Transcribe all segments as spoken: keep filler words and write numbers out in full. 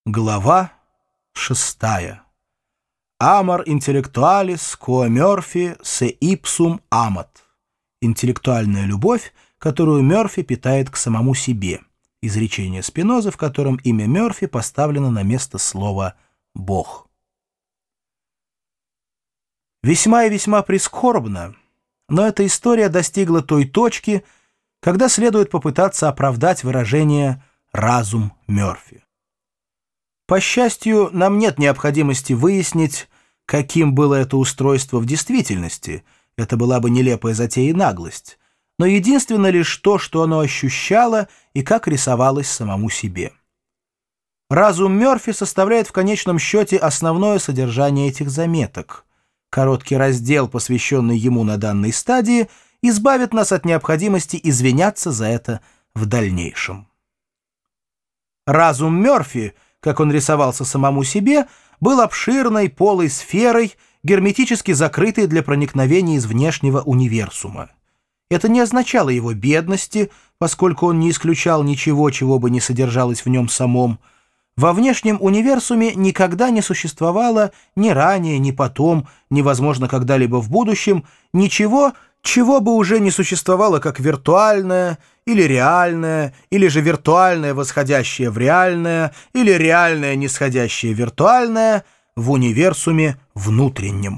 Глава шестая. Amor intellectualis quo Мёрфи se ipsum amat. Интеллектуальная любовь, которую Мёрфи питает к самому себе. Изречение Спинозы, в котором имя Мёрфи поставлено на место слова «Бог». Весьма и весьма прискорбно, но эта история достигла той точки, когда следует попытаться оправдать выражение «разум Мёрфи». По счастью, нам нет необходимости выяснить, каким было это устройство в действительности. Это была бы нелепая затея и наглость. Но единственно лишь то, что оно ощущало и как рисовалось самому себе. Разум Мёрфи составляет в конечном счете основное содержание этих заметок. Короткий раздел, посвященный ему на данной стадии, избавит нас от необходимости извиняться за это в дальнейшем. Разум Мёрфи, как он рисовался самому себе, был обширной полой сферой, герметически закрытой для проникновения из внешнего универсума. Это не означало его бедности, поскольку он не исключал ничего, чего бы не содержалось в нем самом. Во внешнем универсуме никогда не существовало ни ранее, ни потом, ни, возможно, когда-либо в будущем, ничего, чего бы уже не существовало как виртуальное, или реальное, или же виртуальное, восходящее в реальное, или реальное, нисходящее в виртуальное, в универсуме внутреннем.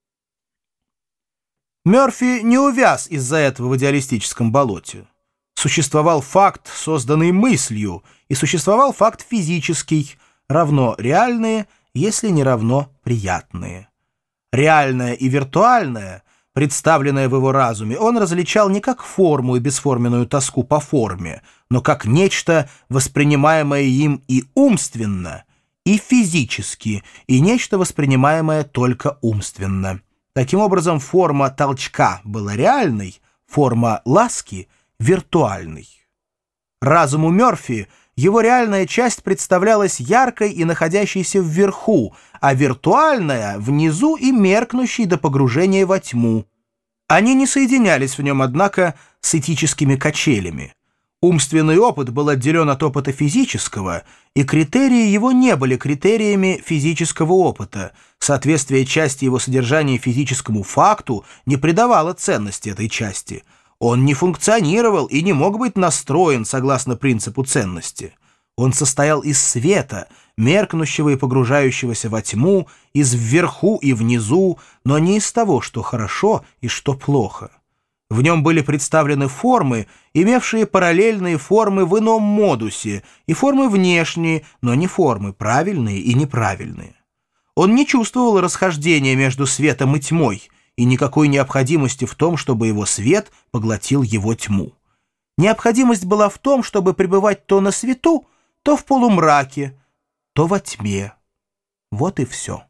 Мёрфи не увяз из-за этого в идеалистическом болоте. Существовал факт, созданный мыслью, и существовал факт физический, равно реальные, если не равно приятные. Реальное и виртуальное, представленное в его разуме, он различал не как форму и бесформенную тоску по форме, но как нечто, воспринимаемое им и умственно, и физически, и нечто, воспринимаемое только умственно. Таким образом, форма толчка была реальной, форма ласки — виртуальной. Разуму Мёрфи его реальная часть представлялась яркой и находящейся вверху, а виртуальная — внизу и меркнущей до погружения во тьму. Они не соединялись в нем, однако, с этическими качелями. Умственный опыт был отделен от опыта физического, и критерии его не были критериями физического опыта. Соответствие части его содержания физическому факту не придавало ценности этой части. Он не функционировал и не мог быть настроен согласно принципу ценности. Он состоял из света, меркнущего и погружающегося во тьму, из вверху и внизу, но не из того, что хорошо и что плохо. В нем были представлены формы, имевшие параллельные формы в ином модусе, и формы внешние, но не формы правильные и неправильные. Он не чувствовал расхождения между светом и тьмой, и никакой необходимости в том, чтобы его свет поглотил его тьму. Необходимость была в том, чтобы пребывать то на свету, то в полумраке, то во тьме. Вот и все.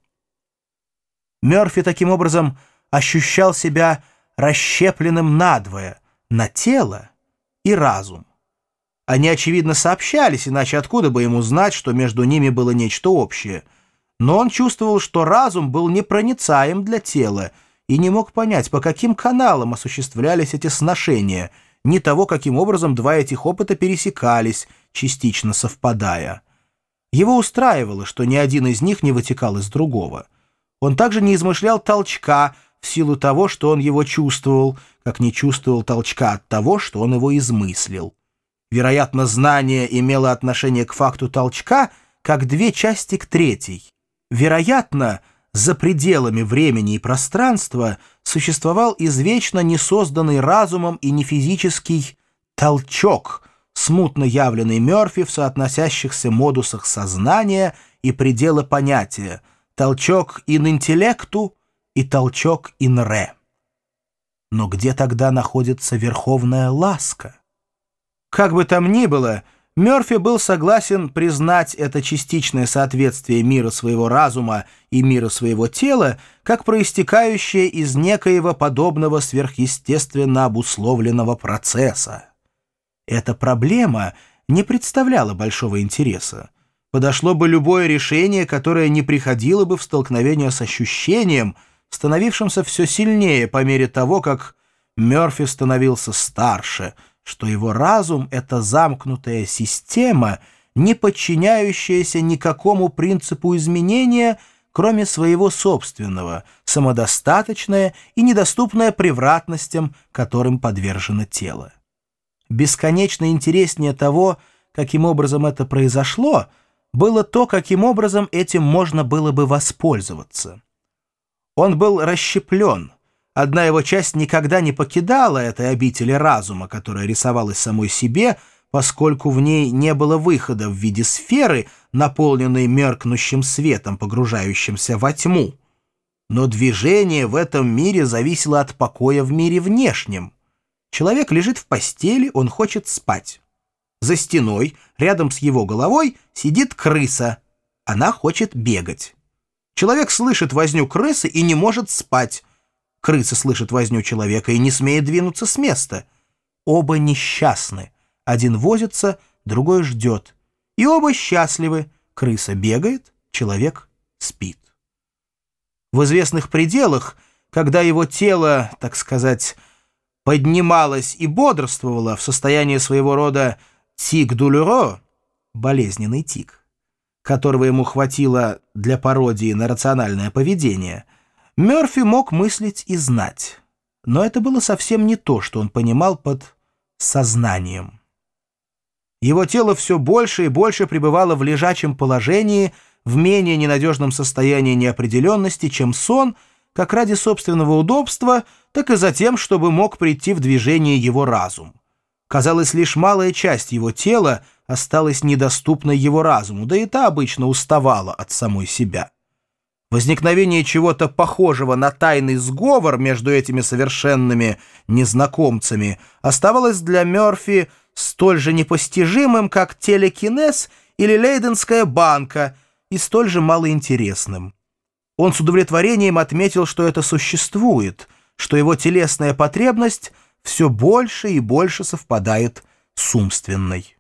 Мёрфи таким образом ощущал себя расщепленным надвое, на тело и разум. Они, очевидно, сообщались, иначе откуда бы ему знать, что между ними было нечто общее. Но он чувствовал, что разум был непроницаем для тела, и не мог понять, по каким каналам осуществлялись эти сношения, ни того, каким образом два этих опыта пересекались, частично совпадая. Его устраивало, что ни один из них не вытекал из другого. Он также не измышлял толчка в силу того, что он его чувствовал, как не чувствовал толчка от того, что он его измыслил. Вероятно, знание имело отношение к факту толчка, как две части к третьей. Вероятно, за пределами времени и пространства существовал извечно несозданный разумом и нефизический толчок, смутно явленный Мёрфи в соотносящихся модусах сознания и предела понятия, толчок ин интеллекту и толчок ин ре. Но где тогда находится верховная ласка? Как бы там ни было, Мёрфи был согласен признать это частичное соответствие мира своего разума и мира своего тела как проистекающее из некоего подобного сверхъестественно обусловленного процесса. Эта проблема не представляла большого интереса. Подошло бы любое решение, которое не приходило бы в столкновение с ощущением, становившимся все сильнее по мере того, как Мёрфи становился старше, что его разум — это замкнутая система, не подчиняющееся никакому принципу изменения, кроме своего собственного, самодостаточное и недоступное превратностям, которым подвержено тело. Бесконечно интереснее того, каким образом это произошло, было то, каким образом этим можно было бы воспользоваться. Он был расщеплен. Одна его часть никогда не покидала этой обители разума, которая рисовалась самой себе, поскольку в ней не было выхода в виде сферы, наполненной меркнущим светом, погружающимся во тьму. Но движение в этом мире зависело от покоя в мире внешнем. Человек лежит в постели, он хочет спать. За стеной, рядом с его головой, сидит крыса. Она хочет бегать. Человек слышит возню крысы и не может спать. Крыса слышит возню человека и не смеет двинуться с места. Оба несчастны. Один возится, другой ждет. И оба счастливы. Крыса бегает, человек спит. В известных пределах, когда его тело, так сказать, поднималось и бодрствовало в состоянии своего рода тик-дулюро, болезненный тик, которого ему хватило для пародии на рациональное поведение, Мёрфи мог мыслить и знать. Но это было совсем не то, что он понимал под сознанием. Его тело все больше и больше пребывало в лежачем положении, в менее ненадежном состоянии неопределенности, чем сон, как ради собственного удобства, так и за тем, чтобы мог прийти в движение его разум. Казалось, лишь малая часть его тела осталась недоступной его разуму, да и та обычно уставала от самой себя. Возникновение чего-то похожего на тайный сговор между этими совершенными незнакомцами оставалось для Мёрфи столь же непостижимым, как телекинез или лейденская банка, и столь же малоинтересным. Он с удовлетворением отметил, что это существует, что его телесная потребность все больше и больше совпадает с умственной.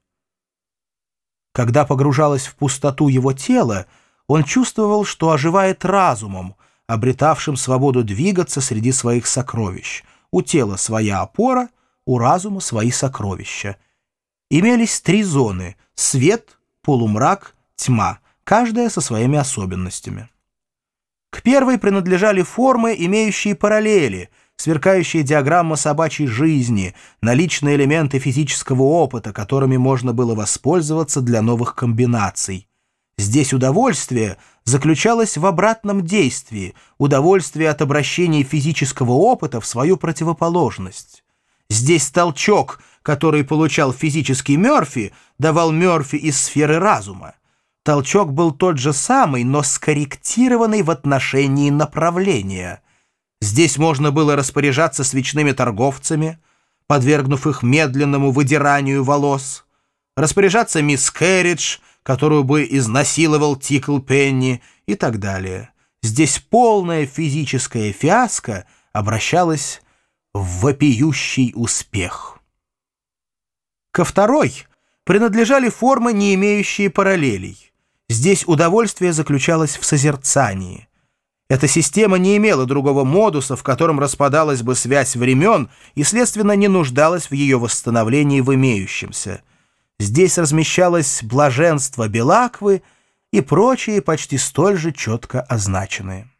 Когда погружалось в пустоту его тело, он чувствовал, что оживает разумом, обретавшим свободу двигаться среди своих сокровищ. У тела своя опора, у разума свои сокровища. Имелись три зоны — свет, полумрак, тьма, каждая со своими особенностями. К первой принадлежали формы, имеющие параллели, сверкающая диаграмма собачьей жизни, наличные элементы физического опыта, которыми можно было воспользоваться для новых комбинаций. Здесь удовольствие заключалось в обратном действии, удовольствие от обращения физического опыта в свою противоположность. Здесь толчок, который получал физический Мёрфи, давал Мёрфи из сферы разума. Толчок был тот же самый, но скорректированный в отношении направления. Здесь можно было распоряжаться свечными торговцами, подвергнув их медленному выдиранию волос, распоряжаться мисс Кэрридж, которую бы изнасиловал Тикл Пенни, и так далее. Здесь полная физическая фиаско обращалась в вопиющий успех. Ко второй принадлежали формы, не имеющие параллелей. Здесь удовольствие заключалось в созерцании. Эта система не имела другого модуса, в котором распадалась бы связь времен и, следственно, не нуждалась в ее восстановлении в имеющемся. Здесь размещалось блаженство Белаквы и прочие почти столь же четко означенные.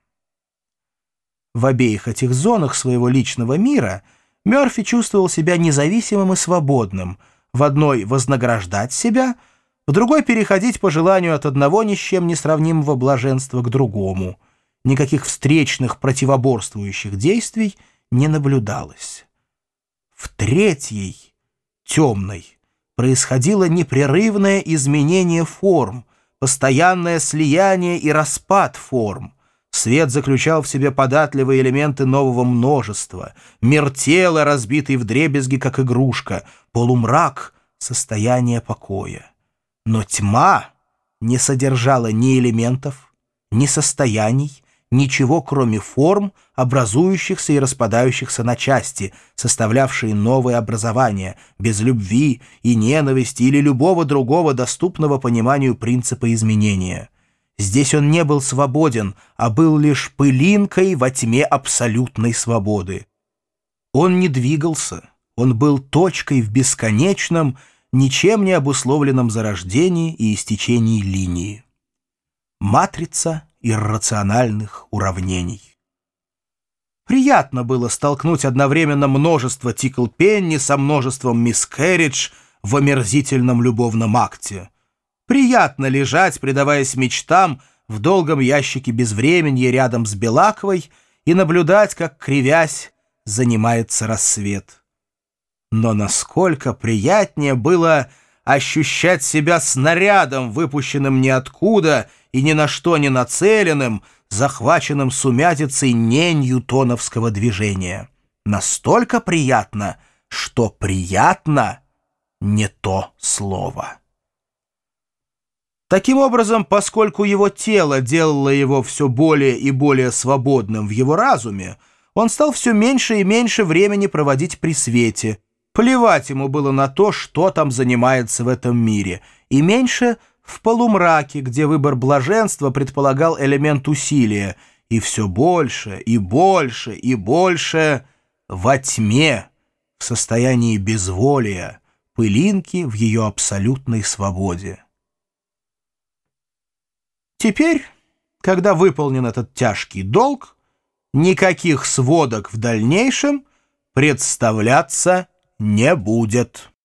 В обеих этих зонах своего личного мира Мёрфи чувствовал себя независимым и свободным, в одной вознаграждать себя, в другой переходить по желанию от одного ни с чем не сравнимого блаженства к другому. Никаких встречных противоборствующих действий не наблюдалось. В третьей, темной, происходило непрерывное изменение форм, постоянное слияние и распад форм. Свет заключал в себе податливые элементы нового множества, мир тела, разбитый вдребезги, как игрушка, полумрак — состояние покоя. Но тьма не содержала ни элементов, ни состояний, ничего, кроме форм, образующихся и распадающихся на части, составлявшие новое образование, без любви и ненависти или любого другого доступного пониманию принципа изменения. Здесь он не был свободен, а был лишь пылинкой во тьме абсолютной свободы. Он не двигался, он был точкой в бесконечном, ничем не обусловленном зарождении и истечении линии. Матрица иррациональных уравнений. Приятно было столкнуть одновременно множество Тиклпенни со множеством мисс Керридж в омерзительном любовном акте. Приятно лежать, предаваясь мечтам, в долгом ящике безвременья рядом с Белаковой и наблюдать, как, кривясь, занимается рассвет. Но насколько приятнее было ощущать себя снарядом, выпущенным ниоткуда и ни на что не нацеленным, захваченным сумятицей не ньютоновского движения. Настолько приятно, что приятно не то слово. Таким образом, поскольку его тело делало его все более и более свободным в его разуме, он стал все меньше и меньше времени проводить при свете. Плевать ему было на то, что там занимается в этом мире, и меньше в полумраке, где выбор блаженства предполагал элемент усилия, и все больше, и больше, и больше во тьме, в состоянии безволия, пылинки в ее абсолютной свободе. Теперь, когда выполнен этот тяжкий долг, никаких сводок в дальнейшем представляться не будет.